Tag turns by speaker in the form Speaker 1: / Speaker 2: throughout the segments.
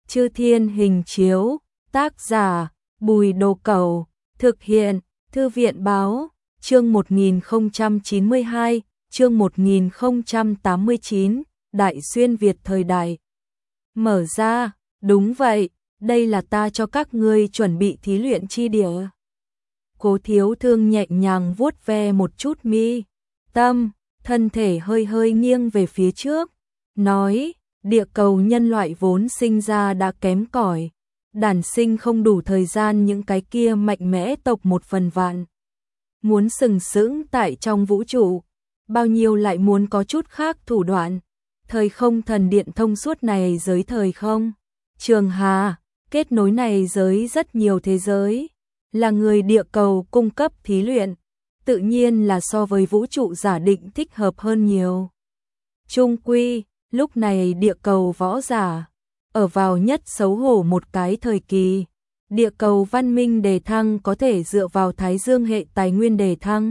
Speaker 1: Chư Thiên Hình Chiếu, tác giả, Bùi Đồ Cẩu, thực hiện, Thư viện Báo, chương 1092, chương 1089, Đại Xuyên Việt thời đại. Mở ra, đúng vậy, đây là ta cho các ngươi chuẩn bị thí luyện chi địa. Cố Thiếu Thương nhẹ nhàng vuốt ve một chút mi tâm, thân thể hơi hơi nghiêng về phía trước, nói, địa cầu nhân loại vốn sinh ra đã kém cỏi, đản sinh không đủ thời gian những cái kia mạnh mẽ tộc 1/1000. Muốn sừng sững tại trong vũ trụ, bao nhiêu lại muốn có chút khác thủ đoạn. Thời không thần điện thông suốt này giới thời không trường hà, kết nối này giới rất nhiều thế giới, là người địa cầu cung cấp thí luyện, tự nhiên là so với vũ trụ giả định thích hợp hơn nhiều. Chung quy, lúc này địa cầu võ giả ở vào nhất xấu hổ một cái thời kỳ. Địa cầu văn minh đề thăng có thể dựa vào Thái Dương hệ tài nguyên đề thăng.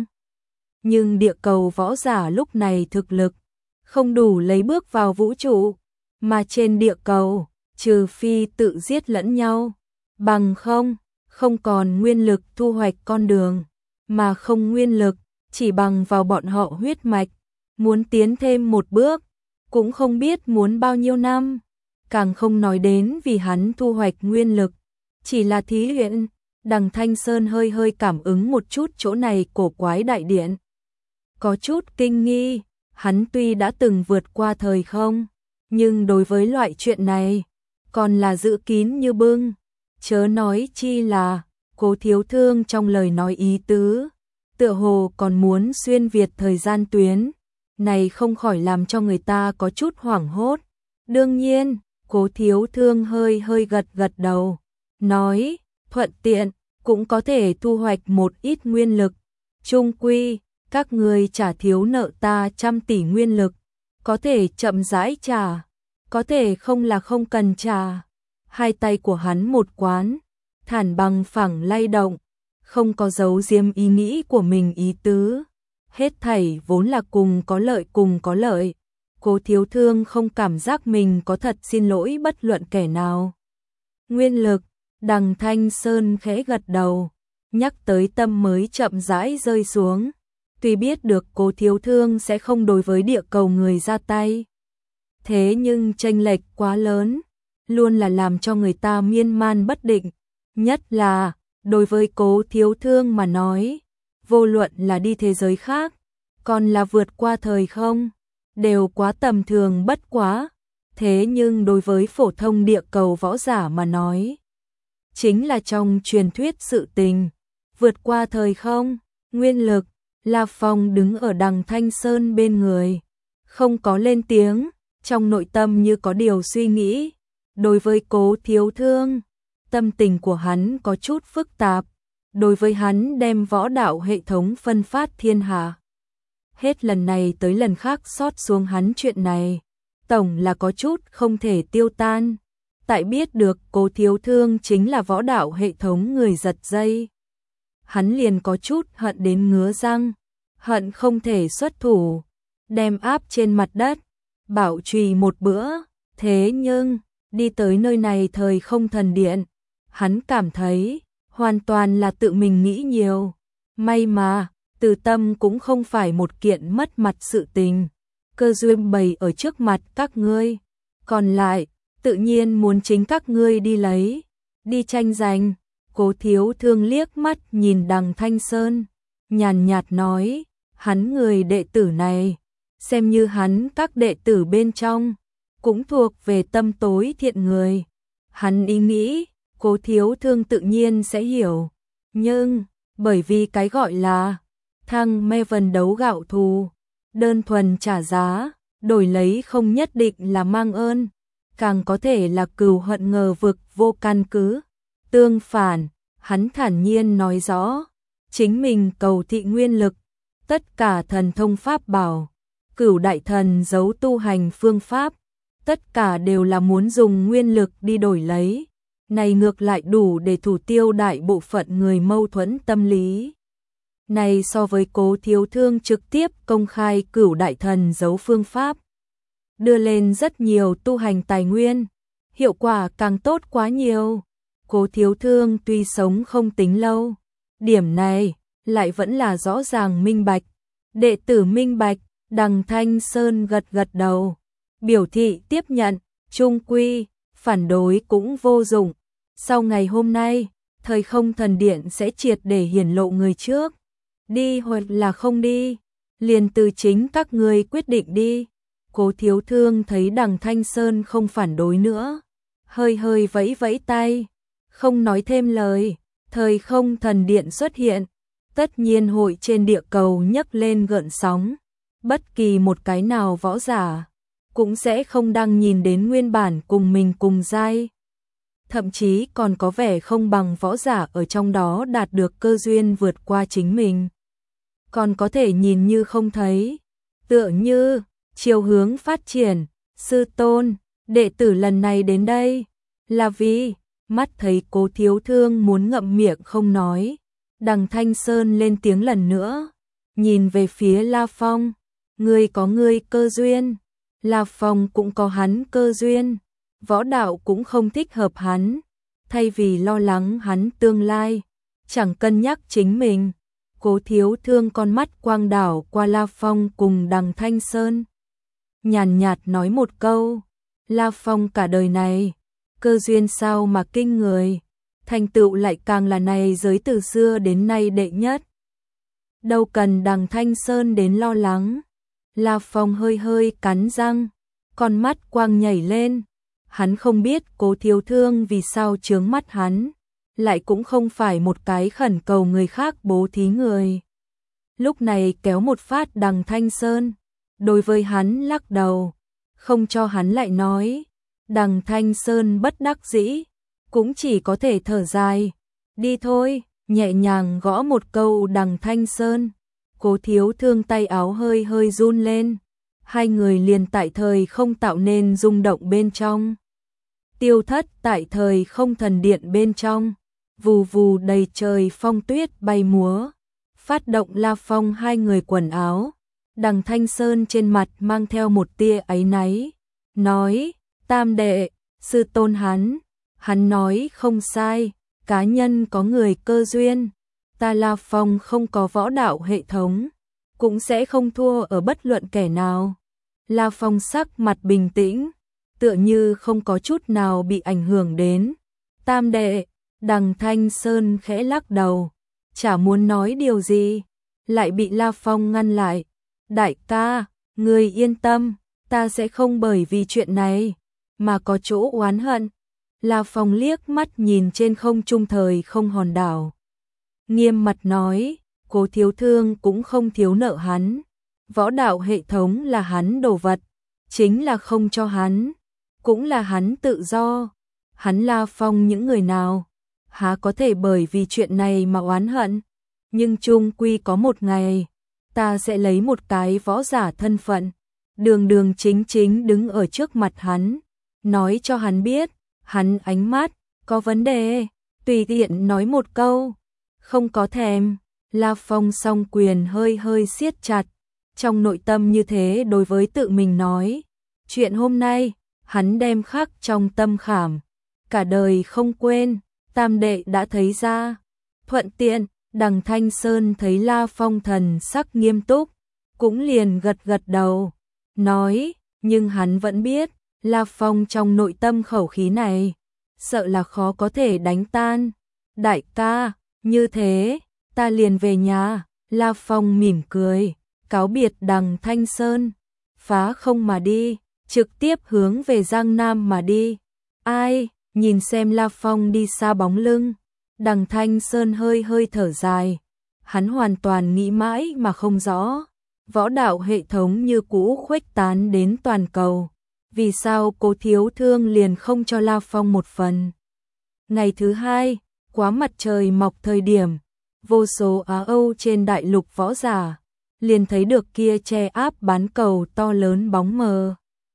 Speaker 1: Nhưng địa cầu võ giả lúc này thực lực không đủ lấy bước vào vũ trụ, mà trên địa cầu, trừ phi tự giết lẫn nhau, bằng không còn nguyên lực thu hoạch con đường, mà không nguyên lực, chỉ bằng vào bọn họ huyết mạch, muốn tiến thêm một bước, cũng không biết muốn bao nhiêu năm, càng không nói đến vì hắn thu hoạch nguyên lực, chỉ là thí luyện. Đằng Thanh Sơn hơi hơi cảm ứng một chút chỗ này cổ quái đại điện, có chút kinh nghi. Hắn tuy đã từng vượt qua thời không, nhưng đối với loại chuyện này, còn là giữ kín như bưng. Chớ nói chi là, Cố Thiếu Thương trong lời nói ý tứ, tựa hồ còn muốn xuyên việt thời gian tuyến, này không khỏi làm cho người ta có chút hoảng hốt. Đương nhiên, Cố Thiếu Thương hơi hơi gật đầu, nói, thuận tiện, cũng có thể thu hoạch một ít nguyên lực. Chung quy, các người trả thiếu nợ ta 100 tỷ nguyên lực, có thể chậm rãi trả, có thể không là không cần trả. Hai tay của hắn một quán, thản bằng phẳng lay động, không có giấu giếm ý nghĩ của mình ý tứ. Hết thảy vốn là cùng có lợi. Cố Thiếu Thương không cảm giác mình có thật xin lỗi bất luận kẻ nào. Nguyên lực, Đằng Thanh Sơn khẽ gật đầu, nhắc tới tâm mới chậm rãi rơi xuống. Tuy biết được Cố Thiếu Thương sẽ không đối với địa cầu người ra tay, thế nhưng chênh lệch quá lớn, luôn là làm cho người ta miên man bất định. Nhất là, đối với Cố Thiếu Thương mà nói, vô luận là đi thế giới khác, còn là vượt qua thời không, đều quá tầm thường bất quá. Thế nhưng đối với phổ thông địa cầu võ giả mà nói, chính là trong truyền thuyết sự tình. Vượt qua thời không, nguyên lực. La Phong đứng ở Đằng Thanh Sơn bên người, không có lên tiếng, trong nội tâm như có điều suy nghĩ. Đối với Cố Thiếu Thương, tâm tình của hắn có chút phức tạp. Đối với hắn đem võ đạo hệ thống phân phát thiên hạ, hết lần này tới lần khác xót xuống hắn chuyện này, tổng là có chút không thể tiêu tan. Tại biết được Cố Thiếu Thương chính là võ đạo hệ thống người giật dây, hắn liền có chút hận đến ngứa răng, hận không thể xuất thủ, đem áp trên mặt đất, bảo trì một bữa. Thế nhưng, đi tới nơi này thời không thần điện, hắn cảm thấy, hoàn toàn là tự mình nghĩ nhiều. May mà, Từ Tâm cũng không phải một kiện mất mặt sự tình, cơ duyên bày ở trước mặt các ngươi, còn lại, tự nhiên muốn chính các ngươi đi lấy, đi tranh giành. Cố Thiếu Thương liếc mắt nhìn Đằng Thanh Sơn, nhàn nhạt nói, hắn người đệ tử này, xem như hắn các đệ tử bên trong, cũng thuộc về tâm tối thiện người. Hắn ý nghĩ, Cố Thiếu Thương tự nhiên sẽ hiểu, nhưng, bởi vì cái gọi là thăng me vần đấu gạo thù, đơn thuần trả giá, đổi lấy không nhất định là mang ơn, càng có thể là cừu hận ngờ vực vô căn cứ. Tương phản, hắn thản nhiên nói rõ, chính mình cầu thị nguyên lực, tất cả thần thông pháp bảo, cửu đại thần giấu tu hành phương pháp, tất cả đều là muốn dùng nguyên lực đi đổi lấy. Này ngược lại đủ để thủ tiêu đại bộ phận người mâu thuẫn tâm lý. Này so với Cố Thiếu Thương trực tiếp công khai cửu đại thần giấu phương pháp, đưa lên rất nhiều tu hành tài nguyên, hiệu quả càng tốt quá nhiều. Cố Thiếu Thương tuy sống không tính lâu, điểm này lại vẫn là rõ ràng minh bạch. Đệ tử minh bạch, Đằng Thanh Sơn gật gật đầu, biểu thị tiếp nhận, chung quy, phản đối cũng vô dụng. Sau ngày hôm nay, Thời Không Thần Điện sẽ triệt để hiển lộ người trước. Đi hoặc là không đi, liền từ chính các người quyết định đi. Cố Thiếu Thương thấy Đằng Thanh Sơn không phản đối nữa, hơi hơi vẫy vẫy tay, không nói thêm lời. Thời Không Thần Điện xuất hiện, tất nhiên hội trên địa cầu nhấc lên gợn sóng. Bất kỳ một cái nào võ giả cũng sẽ không đang nhìn đến nguyên bản cùng mình cùng giai. Thậm chí còn có vẻ không bằng võ giả ở trong đó đạt được cơ duyên vượt qua chính mình. Còn có thể nhìn như không thấy. Tựa như, chiều hướng phát triển, sư tôn, đệ tử lần này đến đây, là vì, mắt thấy Cố Thiếu Thương muốn ngậm miệng không nói. Đằng Thanh Sơn lên tiếng lần nữa, nhìn về phía La Phong, ngươi có ngươi cơ duyên, La Phong cũng có hắn cơ duyên, võ đạo cũng không thích hợp hắn, thay vì lo lắng hắn tương lai, chẳng cân nhắc chính mình. Cố Thiếu Thương con mắt quang đảo qua La Phong cùng Đằng Thanh Sơn, nhàn nhạt nói một câu, La Phong cả đời này, cơ duyên sao mà kinh người, thành tựu lại càng là này giới từ xưa đến nay đệ nhất. Đâu cần Đằng Thanh Sơn đến lo lắng. La Phong hơi hơi cắn răng, con mắt quang nhảy lên. Hắn không biết Cố Thiếu Thương vì sao chướng mắt hắn, lại cũng không phải một cái khẩn cầu người khác bố thí người. Lúc này kéo một phát Đằng Thanh Sơn, đối với hắn lắc đầu, không cho hắn lại nói. Đằng Thanh Sơn bất đắc dĩ, cũng chỉ có thể thở dài, đi thôi, nhẹ nhàng gõ một câu Đằng Thanh Sơn. Cố Thiếu Thương tay áo hơi hơi run lên, hai người liền tại thời không tạo nên rung động bên trong. Tiêu thất tại thời không thần điện bên trong, vù vù đầy trời phong tuyết bay múa, phát động La Phong hai người quần áo. Đằng Thanh Sơn trên mặt mang theo một tia áy náy, nói, tam đệ, sư tôn hắn nói không sai, cá nhân có người cơ duyên, ta La Phong không có võ đạo hệ thống, cũng sẽ không thua ở bất luận kẻ nào. La Phong sắc mặt bình tĩnh, tựa như không có chút nào bị ảnh hưởng đến. Tam đệ, Đằng Thanh Sơn khẽ lắc đầu, chả muốn nói điều gì, lại bị La Phong ngăn lại. Đại ca, người yên tâm, ta sẽ không bởi vì chuyện này mà có chỗ oán hận. La Phong liếc mắt nhìn trên không trung thời không hòn đảo, nghiêm mặt nói, Cố Thiếu Thương cũng không thiếu nợ hắn, võ đạo hệ thống là hắn đồ vật, chính là không cho hắn, cũng là hắn tự do. Hắn La Phong những người nào há có thể bởi vì chuyện này mà oán hận, nhưng chung quy có một ngày, ta sẽ lấy một cái võ giả thân phận, đường đường chính chính đứng ở trước mặt hắn, nói cho hắn biết, hắn ánh mắt có vấn đề, tùy tiện nói một câu, không có thèm. La Phong song quyền hơi hơi siết chặt, trong nội tâm như thế đối với tự mình nói, chuyện hôm nay, hắn đem khắc trong tâm khảm, cả đời không quên. Tam đệ đã thấy ra. Thuận tiện, Đằng Thanh Sơn thấy La Phong thần sắc nghiêm túc, cũng liền gật gật đầu, nói, nhưng hắn vẫn biết, La Phong trong nội tâm khẩu khí này, sợ là khó có thể đánh tan. Đại ca, như thế, ta liền về nhà. La Phong mỉm cười, cáo biệt Đằng Thanh Sơn, phá không mà đi, trực tiếp hướng về Giang Nam mà đi. Ai? Nhìn xem La Phong đi xa bóng lưng, Đằng Thanh Sơn hơi hơi thở dài, hắn hoàn toàn nghĩ mãi mà không rõ, võ đạo hệ thống như cũ khuếch tán đến toàn cầu, vì sao Cố Thiếu Thương liền không cho La Phong một phần. Ngày thứ hai, quá mặt trời mọc thời điểm, vô số Á Âu trên đại lục võ giả, liền thấy được kia che áp bán cầu to lớn bóng mờ.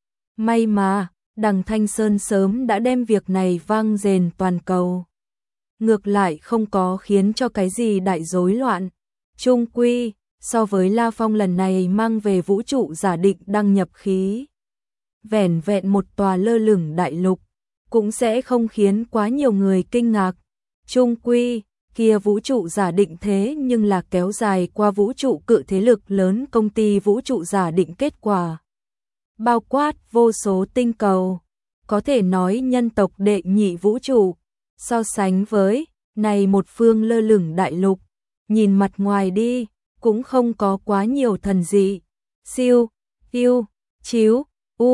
Speaker 1: May mà, Đằng Thanh Sơn sớm đã đem việc này vang dền toàn cầu. Ngược lại không có khiến cho cái gì đại rối loạn. Chung quy, so với La Phong lần này mang về vũ trụ giả định đăng nhập khí. Vẻn vẹn một tòa lơ lửng đại lục, cũng sẽ không khiến quá nhiều người kinh ngạc. Chung quy, kia vũ trụ giả định thế nhưng là kéo dài qua vũ trụ cự thế lực lớn công ty vũ trụ giả định kết quả. Bao quát vô số tinh cầu, có thể nói nhân tộc đệ nhị vũ trụ, so sánh với này một phương lơ lửng đại lục, nhìn mặt ngoài đi, cũng không có quá nhiều thần dị. Siêu, yêu, chiếu,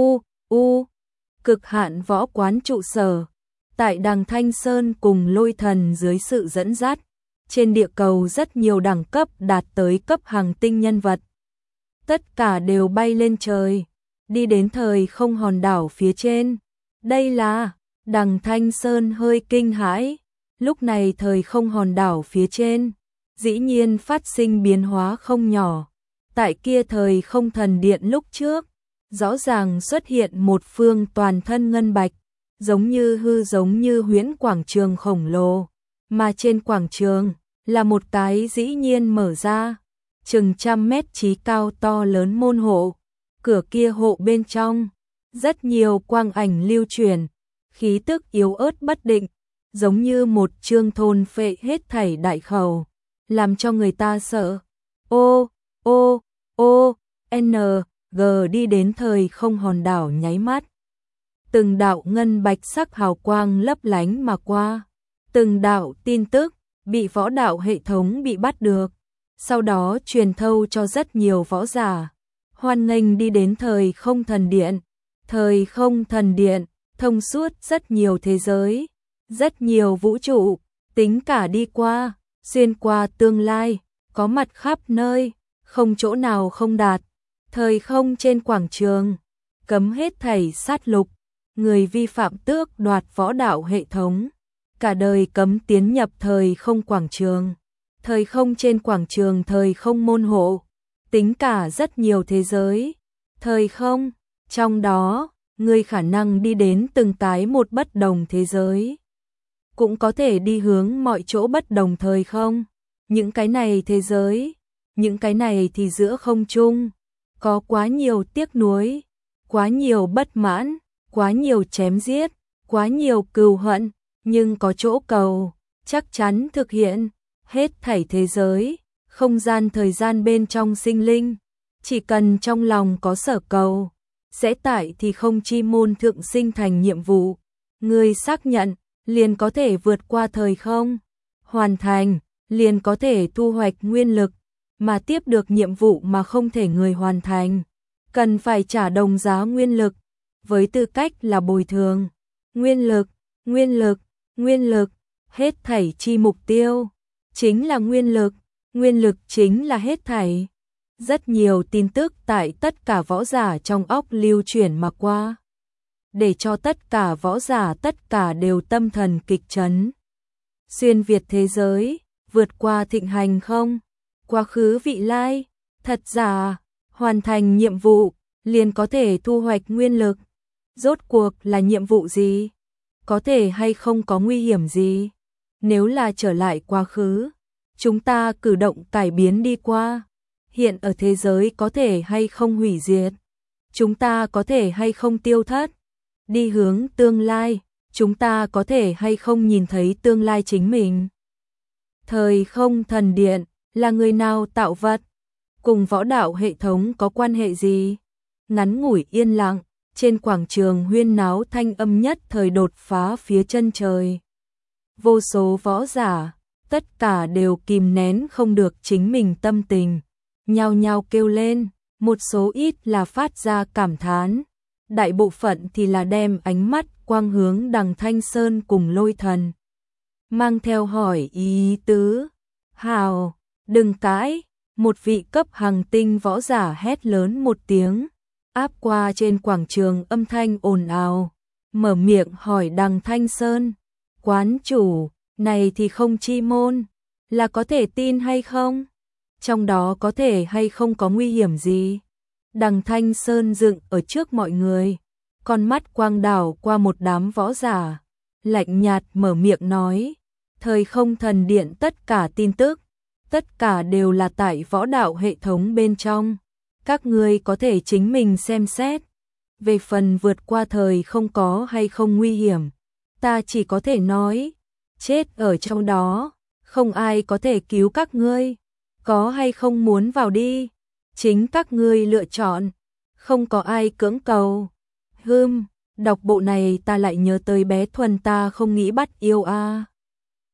Speaker 1: cực hạn võ quán trụ sở. Tại Đằng Thanh Sơn cùng Lôi Thần dưới sự dẫn dắt, trên địa cầu rất nhiều đẳng cấp đạt tới cấp hàng tinh nhân vật. Tất cả đều bay lên trời, đi đến thời không hòn đảo phía trên. Đây là, Đằng Thanh Sơn hơi kinh hãi, lúc này thời không hòn đảo phía trên, dĩ nhiên phát sinh biến hóa không nhỏ. Tại kia thời không thần điện lúc trước, rõ ràng xuất hiện một phương toàn thân ngân bạch, giống như huyễn quảng trường khổng lồ, mà trên quảng trường là một cái dĩ nhiên mở ra, chừng 100 mét chí cao to lớn môn hộ, cửa kia hộ bên trong, rất nhiều quang ảnh lưu truyền, khí tức yếu ớt bất định, giống như một chương thôn phệ hết thảy đại khẩu, làm cho người ta sợ. G đi đến thời không hòn đảo nháy mắt. Từng đạo ngân bạch sắc hào quang lấp lánh mà qua, từng đạo tin tức bị võ đạo hệ thống bị bắt được, sau đó truyền thâu cho rất nhiều võ giả. Hoan nghênh đi đến thời không thần điện. Thời không thần điện thông suốt rất nhiều thế giới, rất nhiều vũ trụ, tính cả đi qua, xuyên qua tương lai, có mặt khắp nơi, không chỗ nào không đạt. Thời không trên quảng trường, cấm hết thảy sát lục, người vi phạm tước đoạt võ đạo hệ thống, cả đời cấm tiến nhập thời không quảng trường. Thời không trên quảng trường thời không môn hộ, tính cả rất nhiều thế giới, thời không, trong đó, người khả năng đi đến từng cái một bất đồng thế giới, cũng có thể đi hướng mọi chỗ bất đồng thời không. Những cái này thế giới, những cái này thì giữa không trung, có quá nhiều tiếc nuối, quá nhiều bất mãn, quá nhiều chém giết, quá nhiều cừu hận, nhưng có chỗ cầu, chắc chắn thực hiện. Hết thảy thế giới, không gian thời gian bên trong sinh linh, chỉ cần trong lòng có sở cầu, sẽ tại thì không chi môn thượng sinh thành nhiệm vụ. Người xác nhận, liền có thể vượt qua thời không, hoàn thành, liền có thể thu hoạch nguyên lực, mà tiếp được nhiệm vụ mà không thể người hoàn thành, cần phải trả đồng giá nguyên lực, với tư cách là bồi thường. Nguyên lực, hết thảy chi mục tiêu, chính là nguyên lực chính là hết thảy. Rất nhiều tin tức tại tất cả võ giả trong óc lưu chuyển mà qua, để cho tất cả võ giả tất cả đều tâm thần kịch chấn. Xuyên việt thế giới, vượt qua thịnh hành không, quá khứ vị lai, thật giả, hoàn thành nhiệm vụ, liền có thể thu hoạch nguyên lực. Rốt cuộc là nhiệm vụ gì? Có thể hay không có nguy hiểm gì? Nếu là trở lại quá khứ, chúng ta cử động cải biến đi qua, hiện ở thế giới có thể hay không hủy diệt? Chúng ta có thể hay không tiêu thất? Đi hướng tương lai, chúng ta có thể hay không nhìn thấy tương lai chính mình? Thời không thần điện là người nào tạo vật? Cùng võ đạo hệ thống có quan hệ gì? Ngắn ngủi yên lặng, trên quảng trường huyên náo thanh âm nhất thời đột phá phía chân trời. Vô số võ giả, tất cả đều kìm nén không được chính mình tâm tình, nhao nhao kêu lên, một số ít là phát ra cảm thán, đại bộ phận thì là đem ánh mắt quang hướng Đằng Thanh Sơn cùng Lôi Thần, mang theo hỏi ý tứ. Hào, đừng cãi, một vị cấp hàng tinh võ giả hét lớn một tiếng, áp qua trên quảng trường âm thanh ồn ào, mở miệng hỏi Đằng Thanh Sơn, quán chủ, này thì không chi môn, là có thể tin hay không? Trong đó có thể hay không có nguy hiểm gì? Đằng Thanh Sơn dựng ở trước mọi người, con mắt quang đảo qua một đám võ giả, lạnh nhạt mở miệng nói, thời không thần điện tất cả tin tức, tất cả đều là tại võ đạo hệ thống bên trong, các ngươi có thể chính mình xem xét. Về phần vượt qua thời không có hay không nguy hiểm, ta chỉ có thể nói, chết ở trong đó, không ai có thể cứu các ngươi, có hay không muốn vào đi, chính các ngươi lựa chọn, không có ai cưỡng cầu. Đọc bộ này ta lại nhớ tới bé Thuần ta không nghĩ bắt yêu a.